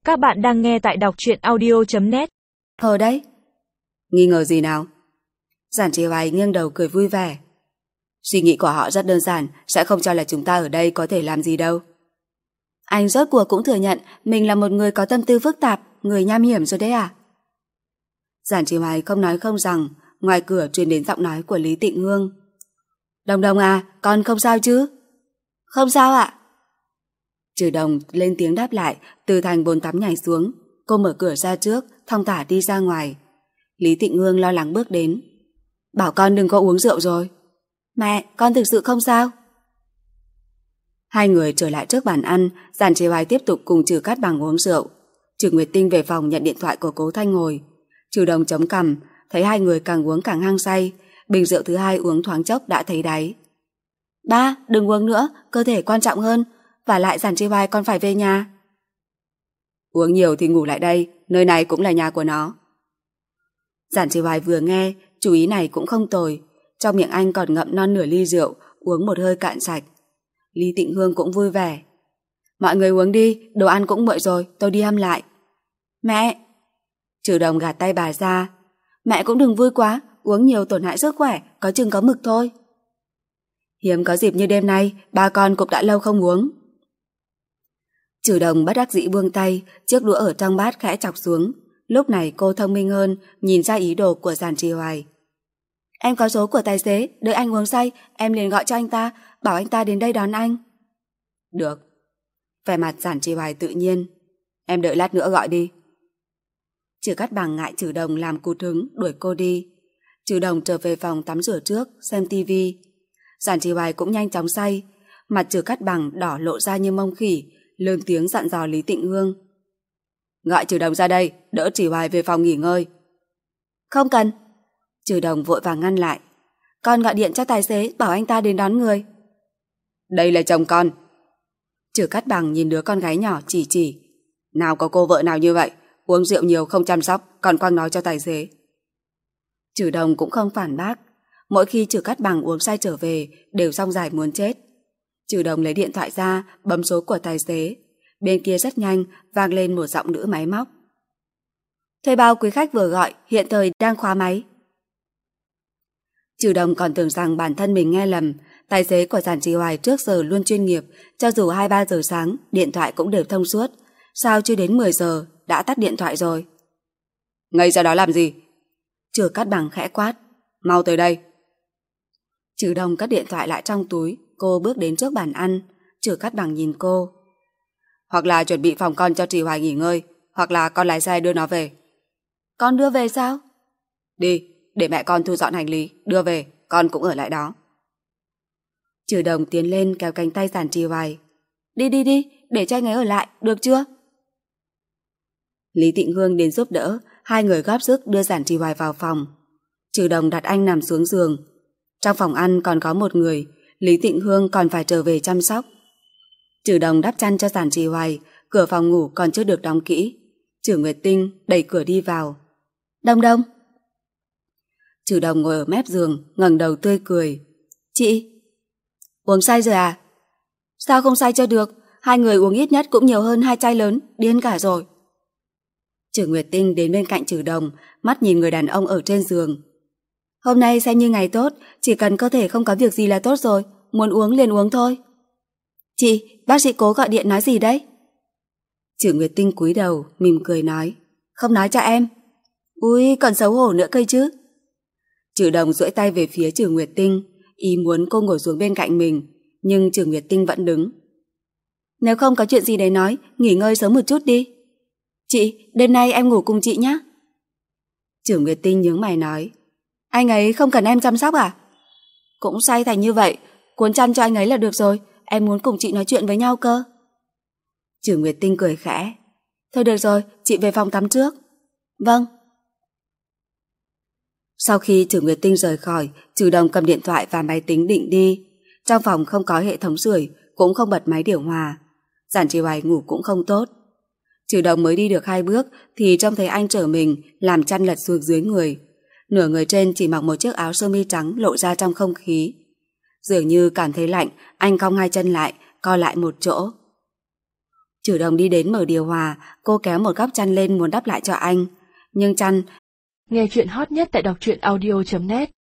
Các bạn đang nghe tại đọc truyện audio.net. Đấy. Nghi ngờ gì nào? Giản Trì Hoài nghiêng đầu cười vui vẻ. Suy nghĩ của họ rất đơn giản, sẽ không cho là chúng ta ở đây có thể làm gì đâu. Anh rốt cuộc cũng thừa nhận mình là một người có tâm tư phức tạp, người nham hiểm rồi đấy à? Giản Trì Hoài không nói không rằng, ngoài cửa truyền đến giọng nói của Lý Tịnh Hương. Đồng Đồng à, con không sao chứ? Không sao ạ. Trừ Đồng lên tiếng đáp lại, từ thành bồn tắm nhảy xuống. Cô mở cửa ra trước, thong thả đi ra ngoài. Lý Tịnh Hương lo lắng bước đến. Bảo con đừng có uống rượu rồi. Mẹ, con thực sự không sao. Hai người trở lại trước bàn ăn, Giản Trì Hoài tiếp tục cùng Trừ Cát Bằng uống rượu. Trừ Nguyệt Tinh về phòng nhận điện thoại của Cố Thanh ngồi. Trừ Đồng chống cằm, thấy hai người càng uống càng hăng say. Bình rượu thứ hai uống thoáng chốc đã thấy đáy. Ba, đừng uống nữa, cơ thể quan trọng hơn. Và lại Giản Trì Hoài còn phải về nhà. Uống nhiều thì ngủ lại đây, nơi này cũng là nhà của nó. Giản Trì Hoài vừa nghe, chú ý này cũng không tồi. Trong miệng anh còn ngậm non nửa ly rượu, uống một hơi cạn sạch. Lý Tịnh Hương cũng vui vẻ. Mọi người uống đi, đồ ăn cũng nguội rồi, tôi đi hâm lại. Mẹ! Trừ Đồng gạt tay bà ra. Mẹ cũng đừng vui quá, uống nhiều tổn hại sức khỏe, có chừng có mực thôi. Hiếm có dịp như đêm nay, ba con cũng đã lâu không uống. Trừ Đồng bất đắc dĩ buông tay, chiếc đũa ở trong bát khẽ chọc xuống. Lúc này cô thông minh hơn, nhìn ra ý đồ của Giản Trì Hoài. Em có số của tài xế, đợi anh uống say, em liền gọi cho anh ta, bảo anh ta đến đây đón anh. Được. Vẻ mặt Giản Trì Hoài tự nhiên. Em đợi lát nữa gọi đi. Trừ Cát Bằng ngại Trừ Đồng làm cụt hứng, đuổi cô đi. Trừ Đồng trở về phòng tắm rửa trước, xem tivi. Giản Trì Hoài cũng nhanh chóng say. Mặt Trừ Cát Bằng đỏ lộ ra như mông khỉ, lớn tiếng dặn dò Lý Tịnh Hương. Gọi Trừ Đồng ra đây, đỡ Trì Hoài về phòng nghỉ ngơi. Không cần. Trừ Đồng vội vàng ngăn lại. Con gọi điện cho tài xế, bảo anh ta đến đón người. Đây là chồng con. Trừ Cát Bằng nhìn đứa con gái nhỏ chỉ. Nào có cô vợ nào như vậy, uống rượu nhiều không chăm sóc, còn quăng nói cho tài xế. Trừ Đồng cũng không phản bác. Mỗi khi Trừ Cát Bằng uống say trở về, đều rong dài muốn chết. Trừ Đồng lấy điện thoại ra, bấm số của tài xế. Bên kia rất nhanh, vang lên một giọng nữ máy móc. Thuê bao quý khách vừa gọi, hiện thời đang khóa máy. Trừ Đồng còn tưởng rằng bản thân mình nghe lầm. Tài xế của Giản Trì Hoài trước giờ luôn chuyên nghiệp, cho dù 2-3 giờ sáng, điện thoại cũng đều thông suốt. Sao chưa đến 10 giờ, đã tắt điện thoại rồi? Ngây ra đó làm gì? Trừ Cát Bằng khẽ quát. Mau tới đây. Trừ Đồng cất điện thoại lại trong túi, cô bước đến trước bàn ăn. Trừ Cát Bằng nhìn cô. Hoặc là chuẩn bị phòng con cho Trì Hoài nghỉ ngơi, hoặc là con lái xe đưa nó về. Con đưa về sao? Đi, để mẹ con thu dọn hành lý, đưa về, con cũng ở lại đó. Trừ Đồng tiến lên kéo cánh tay Giản Trì Hoài. Đi, để cho anh ấy ở lại, được chưa? Lý Tịnh Hương đến giúp đỡ, hai người góp sức đưa Giản Trì Hoài vào phòng. Trừ Đồng đặt anh nằm xuống giường. Trong phòng ăn còn có một người, Lý Tịnh Hương còn phải trở về chăm sóc. Trừ Đồng đắp chăn cho Giản Trì Hoài, cửa phòng ngủ còn chưa được đóng kỹ. Trừ Nguyệt Tinh đẩy cửa đi vào. Đồng. Trừ Đồng ngồi ở mép giường, ngẩng đầu tươi cười. Chị, uống say rồi à? Sao không say cho được, hai người uống ít nhất cũng nhiều hơn 2 chai lớn, điên cả rồi. Trừ Nguyệt Tinh đến bên cạnh Trừ Đồng, mắt nhìn người đàn ông ở trên giường. Hôm nay xem như ngày tốt, chỉ cần cơ thể không có việc gì là tốt rồi, muốn uống liền uống thôi. Chị, bác sĩ Cố gọi điện nói gì đấy? Trừ Nguyệt Tinh cúi đầu, mỉm cười nói. Không nói cho em. Ui, còn xấu hổ nữa cây chứ. Trừ Đồng duỗi tay về phía Trừ Nguyệt Tinh, ý muốn cô ngồi xuống bên cạnh mình, nhưng Trừ Nguyệt Tinh vẫn đứng. Nếu không có chuyện gì để nói, nghỉ ngơi sớm một chút đi. Chị, đêm nay em ngủ cùng chị nhé. Trừ Nguyệt Tinh nhướng mày nói. Anh ấy không cần em chăm sóc à? Cũng say thành như vậy, cuốn chăn cho anh ấy là được rồi, em muốn cùng chị nói chuyện với nhau cơ. Trừ Nguyệt Tinh cười khẽ. Thôi được rồi, chị về phòng tắm trước. Vâng. Sau khi Trừ Nguyệt Tinh rời khỏi, Trừ Đồng cầm điện thoại và máy tính định đi. Trong phòng không có hệ thống sưởi, cũng không bật máy điều hòa. Giản Trì Hoài ngủ cũng không tốt. Trừ Đồng mới đi được 2 bước thì trông thấy anh trở mình làm chăn lật xuống dưới người. Nửa người trên chỉ mặc một chiếc áo sơ mi trắng lộ ra trong không khí. Dường như cảm thấy lạnh, anh cong 2 chân lại, co lại một chỗ. Chủ động đi đến mở điều hòa, cô kéo một góc chăn lên muốn đắp lại cho anh. Nhưng chăn... Nghe chuyện hot nhất tại đọc truyện audio.net